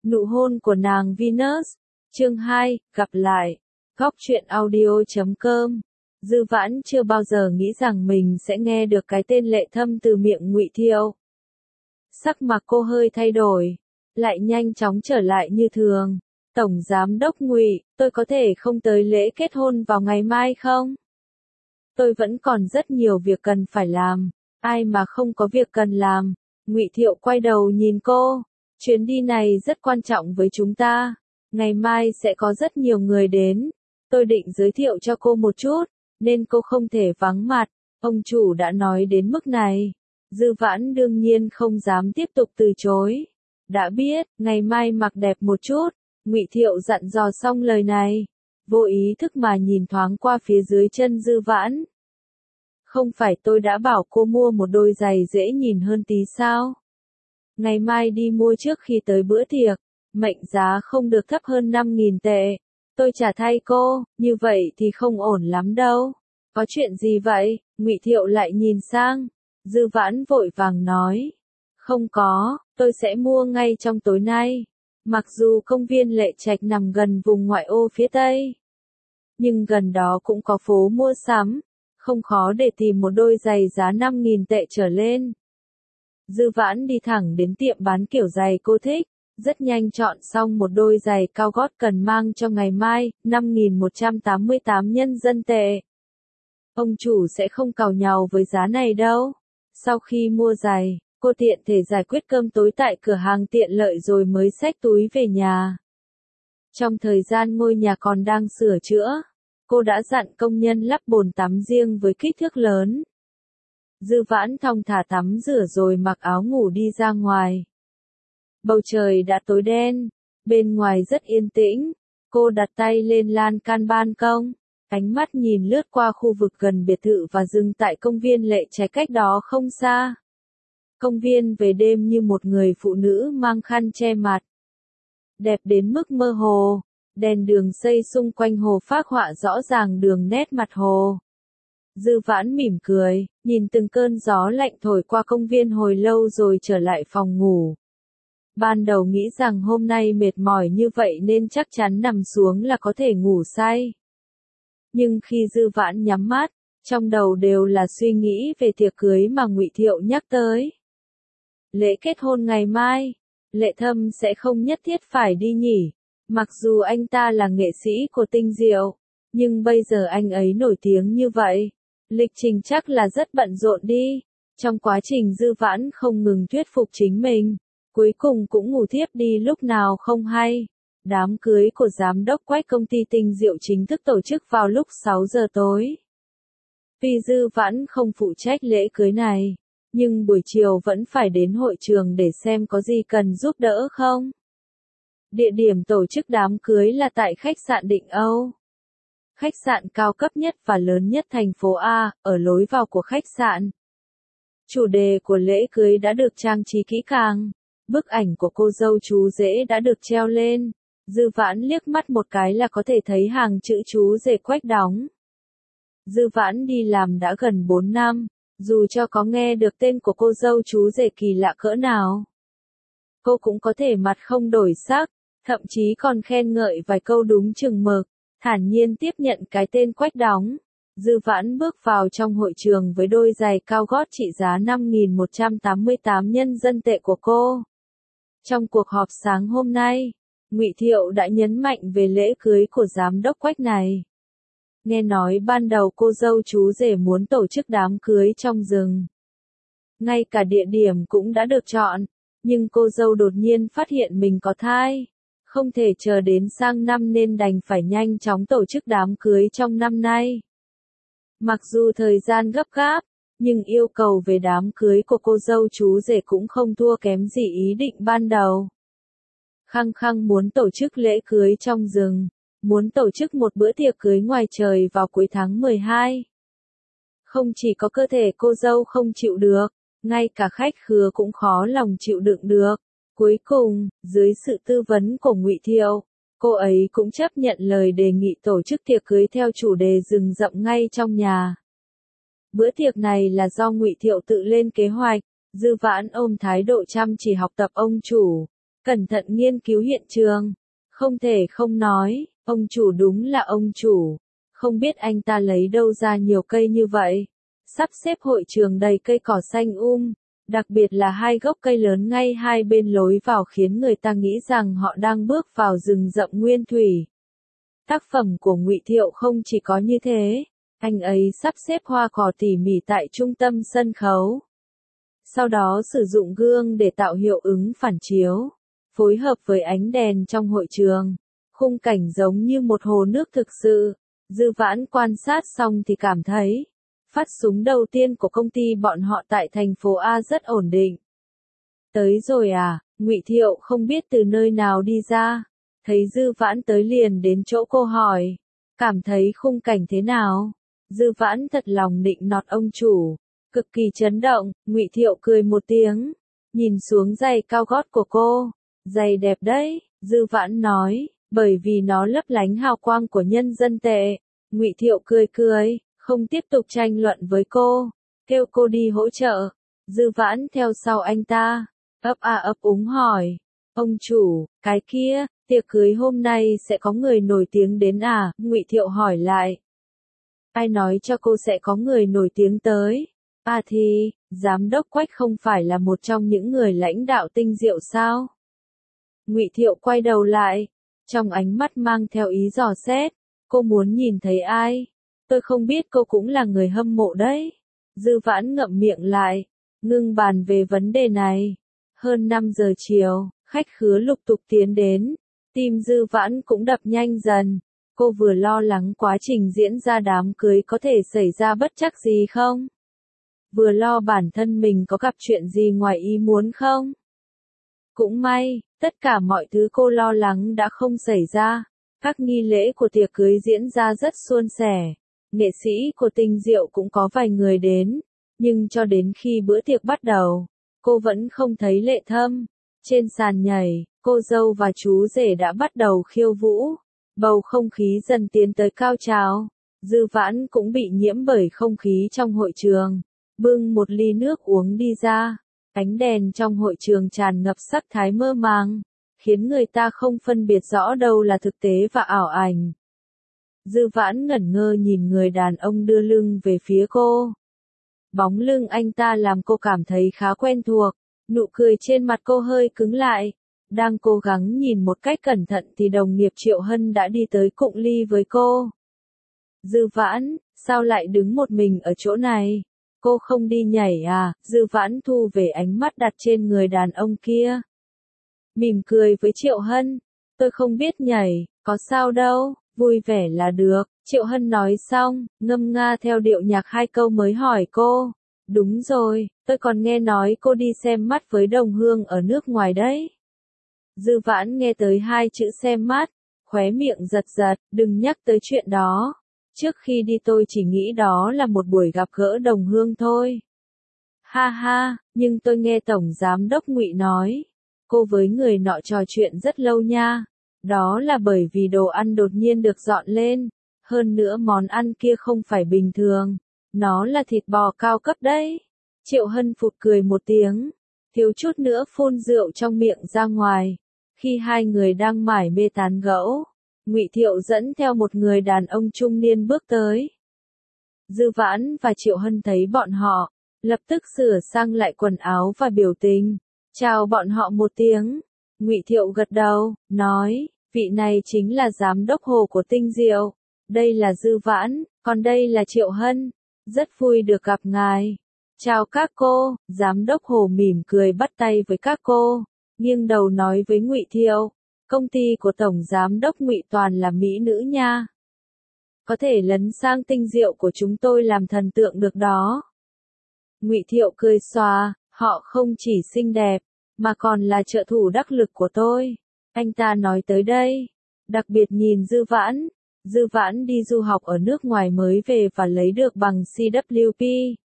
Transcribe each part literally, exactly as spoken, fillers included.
Nụ hôn của nàng Venus. Chương hai, gặp lại. Góc truyện audio chấm com. Dư Vãn chưa bao giờ nghĩ rằng mình sẽ nghe được cái tên Lệ Thâm từ miệng Ngụy Thiệu. Sắc mặt cô hơi thay đổi, lại nhanh chóng trở lại như thường. Tổng giám đốc Ngụy, tôi có thể không tới lễ kết hôn vào ngày mai không? Tôi vẫn còn rất nhiều việc cần phải làm. Ai mà không có việc cần làm? Ngụy Thiệu quay đầu nhìn cô. Chuyến đi này rất quan trọng với chúng ta. Ngày mai sẽ có rất nhiều người đến. Tôi định giới thiệu cho cô một chút, nên cô không thể vắng mặt. Ông chủ đã nói đến mức này. Dư Vãn đương nhiên không dám tiếp tục từ chối. Đã biết, ngày mai mặc đẹp một chút. Ngụy Thiệu dặn dò xong lời này, vô ý thức mà nhìn thoáng qua phía dưới chân Dư Vãn. Không phải tôi đã bảo cô mua một đôi giày dễ nhìn hơn tí sao? Ngày mai đi mua trước khi tới bữa tiệc, mệnh giá không được thấp hơn năm nghìn tệ. Tôi trả thay cô, như vậy thì không ổn lắm đâu. Có chuyện gì vậy? Ngụy Thiệu lại nhìn sang. Dư Vãn vội vàng nói. Không có, tôi sẽ mua ngay trong tối nay. Mặc dù công viên Lệ Trạch nằm gần vùng ngoại ô phía Tây, nhưng gần đó cũng có phố mua sắm, không khó để tìm một đôi giày giá năm nghìn tệ trở lên. Dư Vãn đi thẳng đến tiệm bán kiểu giày cô thích, rất nhanh chọn xong một đôi giày cao gót cần mang cho ngày mai, năm nghìn một trăm tám mươi tám nhân dân tệ. Ông chủ sẽ không càu nhàu với giá này đâu. Sau khi mua giày, cô tiện thể giải quyết cơm tối tại cửa hàng tiện lợi rồi mới xách túi về nhà. Trong thời gian ngôi nhà còn đang sửa chữa, cô đã dặn công nhân lắp bồn tắm riêng với kích thước lớn. Dư Vãn thong thả tắm rửa rồi mặc áo ngủ đi ra ngoài. Bầu trời đã tối đen, bên ngoài rất yên tĩnh. Cô đặt tay lên lan can ban công, ánh mắt nhìn lướt qua khu vực gần biệt thự và dừng tại công viên Lệ Trạch cách đó không xa. Công viên về đêm như một người phụ nữ mang khăn che mặt. Đẹp đến mức mơ hồ, đèn đường xây xung quanh hồ phác họa rõ ràng đường nét mặt hồ. Dư Vãn mỉm cười, nhìn từng cơn gió lạnh thổi qua công viên hồi lâu rồi trở lại phòng ngủ. Ban đầu nghĩ rằng hôm nay mệt mỏi như vậy nên chắc chắn nằm xuống là có thể ngủ say. Nhưng khi Dư Vãn nhắm mắt, trong đầu đều là suy nghĩ về tiệc cưới mà Ngụy Thiệu nhắc tới. Lễ kết hôn ngày mai, Lệ Thâm sẽ không nhất thiết phải đi nhỉ. Mặc dù anh ta là nghệ sĩ của tinh diệu, nhưng bây giờ anh ấy nổi tiếng như vậy, lịch trình chắc là rất bận rộn đi. Trong quá trình Dư Vãn không ngừng thuyết phục chính mình, cuối cùng cũng ngủ thiếp đi lúc nào không hay. Đám cưới của giám đốc Quách công ty tinh diệu chính thức tổ chức vào lúc sáu giờ tối. Vì Dư Vãn không phụ trách lễ cưới này, nhưng buổi chiều vẫn phải đến hội trường để xem có gì cần giúp đỡ không. Địa điểm tổ chức đám cưới là tại khách sạn Định Âu. Khách sạn cao cấp nhất và lớn nhất thành phố A, ở lối vào của khách sạn. Chủ đề của lễ cưới đã được trang trí kỹ càng. Bức ảnh của cô dâu chú rể đã được treo lên. Dư Vãn liếc mắt một cái là có thể thấy hàng chữ chú rể Quách đóng. Dư Vãn đi làm đã gần bốn năm. Dù cho có nghe được tên của cô dâu chú rể kỳ lạ cỡ nào, cô cũng có thể mặt không đổi sắc, thậm chí còn khen ngợi vài câu đúng chừng mực, thản nhiên tiếp nhận cái tên Quách đóng. Dư Vãn bước vào trong hội trường với đôi giày cao gót trị giá năm nghìn một trăm tám mươi tám nhân dân tệ của cô. Trong cuộc họp sáng hôm nay, Ngụy Thiệu đã nhấn mạnh về lễ cưới của giám đốc Quách này. Nghe nói ban đầu cô dâu chú rể muốn tổ chức đám cưới trong rừng. Ngay cả địa điểm cũng đã được chọn, nhưng cô dâu đột nhiên phát hiện mình có thai. Không thể chờ đến sang năm nên đành phải nhanh chóng tổ chức đám cưới trong năm nay. Mặc dù thời gian gấp gáp, nhưng yêu cầu về đám cưới của cô dâu chú rể cũng không thua kém gì ý định ban đầu. Khăng khăng muốn tổ chức lễ cưới trong rừng. Muốn tổ chức một bữa tiệc cưới ngoài trời vào cuối tháng mười hai. Không chỉ có cơ thể cô dâu không chịu được, ngay cả khách khứa cũng khó lòng chịu đựng được. Cuối cùng, dưới sự tư vấn của Ngụy Thiệu, cô ấy cũng chấp nhận lời đề nghị tổ chức tiệc cưới theo chủ đề rừng rậm ngay trong nhà. Bữa tiệc này là do Ngụy Thiệu tự lên kế hoạch. Dư Vãn ôm thái độ chăm chỉ học tập ông chủ. cẩn thận nghiên cứu hiện trường. Không thể không nói, ông chủ đúng là ông chủ. Không biết anh ta lấy đâu ra nhiều cây như vậy. Sắp xếp hội trường đầy cây cỏ xanh um, đặc biệt là hai gốc cây lớn ngay hai bên lối vào khiến người ta nghĩ rằng họ đang bước vào rừng rậm nguyên thủy. Tác phẩm của Ngụy Thiệu không chỉ có như thế, anh ấy sắp xếp hoa cỏ tỉ mỉ tại trung tâm sân khấu. Sau đó sử dụng gương để tạo hiệu ứng phản chiếu, phối hợp với ánh đèn trong hội trường. Khung cảnh giống như một hồ nước thực sự. Dư Vãn quan sát xong thì cảm thấy, phát súng đầu tiên của công ty bọn họ tại thành phố A rất ổn định. Tới rồi à? Ngụy Thiệu không biết từ nơi nào đi ra, thấy Dư Vãn tới liền đến chỗ cô hỏi, cảm thấy khung cảnh thế nào? Dư Vãn thật lòng nịnh nọt ông chủ, cực kỳ chấn động. Ngụy Thiệu cười một tiếng, nhìn xuống giày cao gót của cô, giày đẹp đấy. Dư Vãn nói, bởi vì nó lấp lánh hào quang của nhân dân tệ. Ngụy Thiệu cười cười, không tiếp tục tranh luận với cô, kêu cô đi hỗ trợ. Dư Vãn theo sau anh ta, ấp a ấp úng hỏi, ông chủ, cái kia, tiệc cưới hôm nay sẽ có người nổi tiếng đến à? Ngụy Thiệu hỏi lại. Ai nói cho cô sẽ có người nổi tiếng tới? À thì, giám đốc Quách không phải là một trong những người lãnh đạo Tinh Diệu sao? Ngụy Thiệu quay đầu lại, trong ánh mắt mang theo ý dò xét, cô muốn nhìn thấy ai? Tôi không biết, cô cũng là người hâm mộ đấy. Dư Vãn ngậm miệng lại, ngưng bàn về vấn đề này. Hơn năm giờ chiều, khách khứa lục tục tiến đến, tim Dư Vãn cũng đập nhanh dần. Cô vừa lo lắng quá trình diễn ra đám cưới có thể xảy ra bất trắc gì không? Vừa lo bản thân mình có gặp chuyện gì ngoài ý muốn không? Cũng may, tất cả mọi thứ cô lo lắng đã không xảy ra. Các nghi lễ của tiệc cưới diễn ra rất suôn sẻ. Nghệ sĩ của Tinh Diệu cũng có vài người đến, nhưng cho đến khi bữa tiệc bắt đầu, cô vẫn không thấy Lệ Thâm. Trên sàn nhảy, cô dâu và chú rể đã bắt đầu khiêu vũ. Bầu không khí dần tiến tới cao trào. Dư Vãn cũng bị nhiễm bởi không khí trong hội trường. Bưng một ly nước uống đi ra. Ánh đèn trong hội trường tràn ngập sắc thái mơ màng, khiến người ta không phân biệt rõ đâu là thực tế và ảo ảnh. Dư Vãn ngẩn ngơ nhìn người đàn ông đưa lưng về phía cô. Bóng lưng anh ta làm cô cảm thấy khá quen thuộc, nụ cười trên mặt cô hơi cứng lại. Đang cố gắng nhìn một cách cẩn thận thì đồng nghiệp Triệu Hân đã đi tới cụng ly với cô. Dư Vãn, sao lại đứng một mình ở chỗ này? Cô không đi nhảy à? Dư Vãn thu về ánh mắt đặt trên người đàn ông kia. Mỉm cười với Triệu Hân. Tôi không biết nhảy, có sao đâu, vui vẻ là được. Triệu Hân nói xong, ngâm nga theo điệu nhạc hai câu mới hỏi cô. Đúng rồi, tôi còn nghe nói cô đi xem mắt với đồng hương ở nước ngoài đấy. Dư Vãn nghe tới hai chữ xem mắt, khóe miệng giật giật, đừng nhắc tới chuyện đó. Trước khi đi tôi chỉ nghĩ đó là một buổi gặp gỡ đồng hương thôi. Ha ha, nhưng tôi nghe Tổng Giám đốc Ngụy nói, cô với người nọ trò chuyện rất lâu nha. Đó là bởi vì đồ ăn đột nhiên được dọn lên. Hơn nữa món ăn kia không phải bình thường. Nó là thịt bò cao cấp đấy. Triệu Hân phụt cười một tiếng, thiếu chút nữa phun rượu trong miệng ra ngoài. Khi hai người đang mải mê tán gẫu, Ngụy Thiệu dẫn theo một người đàn ông trung niên bước tới. Dư Vãn và Triệu Hân thấy bọn họ, lập tức sửa sang lại quần áo và biểu tình, chào bọn họ một tiếng. Ngụy Thiệu gật đầu, nói, vị này chính là giám đốc Hồ của Tinh Diệu. Đây là Dư Vãn, còn đây là Triệu Hân. Rất vui được gặp ngài. Chào các cô. Giám đốc Hồ mỉm cười bắt tay với các cô, nghiêng đầu nói với Ngụy Thiệu, công ty của Tổng Giám đốc Ngụy toàn là mỹ nữ nha. Có thể lấn sang Tinh Diệu của chúng tôi làm thần tượng được đó. Ngụy Thiệu cười xòa, họ không chỉ xinh đẹp, mà còn là trợ thủ đắc lực của tôi. Anh ta nói tới đây, đặc biệt nhìn Dư Vãn. Dư Vãn đi du học ở nước ngoài mới về và lấy được bằng C W P.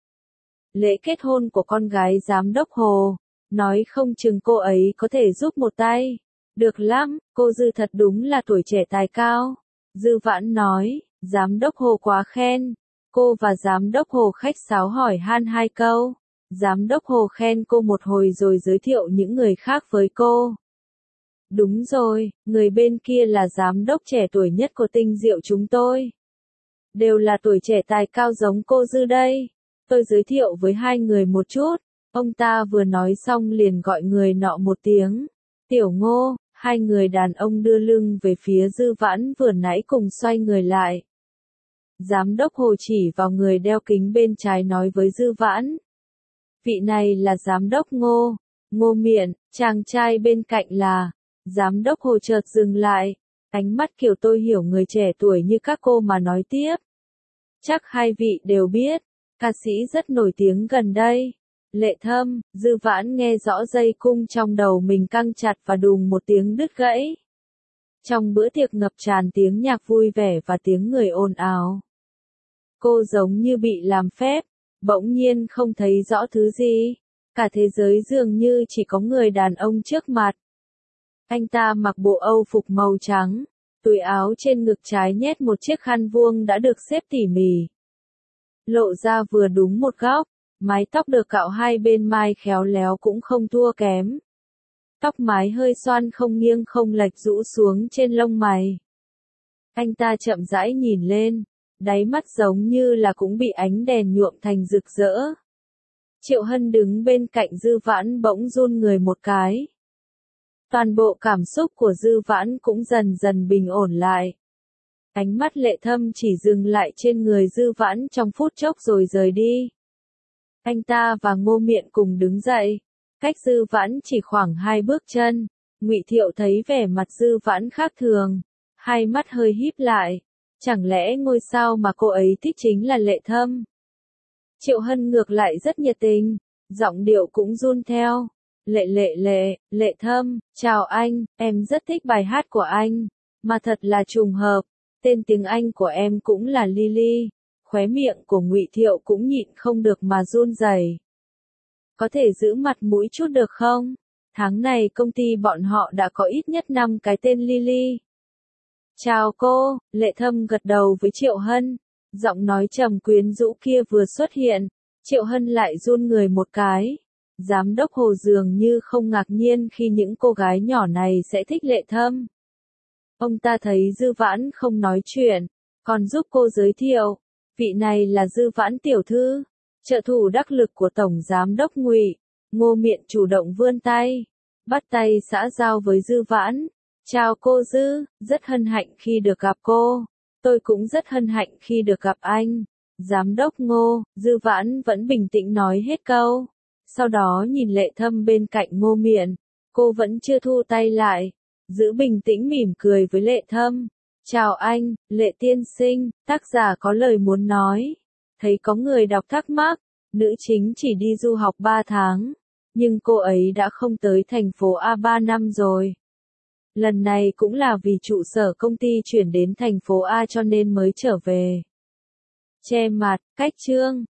Lễ kết hôn của con gái Giám đốc Hồ, nói không chừng cô ấy có thể giúp một tay. Được lắm, cô Dư thật đúng là tuổi trẻ tài cao. Dư Vãn nói, Giám đốc Hồ quá khen. Cô và Giám đốc Hồ khách sáo hỏi han hai câu. Giám đốc Hồ khen cô một hồi rồi giới thiệu những người khác với cô. Đúng rồi, người bên kia là giám đốc trẻ tuổi nhất của Tinh Diệu chúng tôi. Đều là tuổi trẻ tài cao giống cô Dư đây. Tôi giới thiệu với hai người một chút. Ông ta vừa nói xong liền gọi người nọ một tiếng. Tiểu Ngô, hai người đàn ông đưa lưng về phía Dư Vãn vừa nãy cùng xoay người lại. Giám đốc Hồ chỉ vào người đeo kính bên trái nói với Dư Vãn. Vị này là giám đốc Ngô. Ngô Miện, chàng trai bên cạnh là. Giám đốc Hồ chợt dừng lại. Ánh mắt kiểu tôi hiểu người trẻ tuổi như các cô mà nói tiếp. Chắc hai vị đều biết. Ca sĩ rất nổi tiếng gần đây. Lệ Thâm. Dư Vãn nghe rõ dây cung trong đầu mình căng chặt và đùng một tiếng đứt gãy. Trong bữa tiệc ngập tràn tiếng nhạc vui vẻ và tiếng người ồn ào. Cô giống như bị làm phép, bỗng nhiên không thấy rõ thứ gì. Cả thế giới dường như chỉ có người đàn ông trước mặt. Anh ta mặc bộ âu phục màu trắng, túi áo trên ngực trái nhét một chiếc khăn vuông đã được xếp tỉ mỉ. Lộ ra vừa đúng một góc, mái tóc được cạo hai bên mai khéo léo cũng không thua kém. Tóc mái hơi xoăn không nghiêng không lệch rũ xuống trên lông mày. Anh ta chậm rãi nhìn lên, đáy mắt giống như là cũng bị ánh đèn nhuộm thành rực rỡ. Triệu Hân đứng bên cạnh Dư Vãn bỗng run người một cái. Toàn bộ cảm xúc của Dư Vãn cũng dần dần bình ổn lại. Ánh mắt Lệ Thâm chỉ dừng lại trên người Dư Vãn trong phút chốc rồi rời đi. Anh ta và Ngô Miện cùng đứng dậy, cách Dư Vãn chỉ khoảng hai bước chân. Ngụy Thiệu thấy vẻ mặt Dư Vãn khác thường, hai mắt hơi híp lại. Chẳng lẽ ngôi sao mà cô ấy thích chính là Lệ Thâm? Triệu Hân ngược lại rất nhiệt tình, giọng điệu cũng run theo. Lệ lệ lệ, Lệ Thâm, chào anh, em rất thích bài hát của anh. Mà thật là trùng hợp, tên tiếng Anh của em cũng là Lily. Khóe miệng của Ngụy Thiệu cũng nhịn không được mà run rẩy. Có thể giữ mặt mũi chút được không? Tháng này công ty bọn họ đã có ít nhất năm cái tên Lily. Chào cô, Lệ Thâm gật đầu với Triệu Hân. Giọng nói trầm quyến rũ kia vừa xuất hiện, Triệu Hân lại run người một cái. Giám đốc Hồ dường như không ngạc nhiên khi những cô gái nhỏ này sẽ thích Lệ Thâm. Ông ta thấy Dư Vãn không nói chuyện, còn giúp cô giới thiệu. Vị này là Dư Vãn tiểu thư, trợ thủ đắc lực của Tổng Giám đốc Ngụy. Ngô Miện chủ động vươn tay, bắt tay xã giao với Dư Vãn. Chào cô Dư, rất hân hạnh khi được gặp cô. Tôi cũng rất hân hạnh khi được gặp anh. Giám đốc Ngô. Dư Vãn vẫn bình tĩnh nói hết câu. Sau đó nhìn Lệ Thâm bên cạnh Ngô Miện. Cô vẫn chưa thu tay lại. Giữ bình tĩnh mỉm cười với Lệ Thâm. Chào anh, Lệ tiên sinh, tác giả có lời muốn nói. Thấy có người đọc thắc mắc, nữ chính chỉ đi du học ba tháng. Nhưng cô ấy đã không tới thành phố A ba năm rồi. Lần này cũng là vì trụ sở công ty chuyển đến thành phố A cho nên mới trở về. Che mặt, cách chương.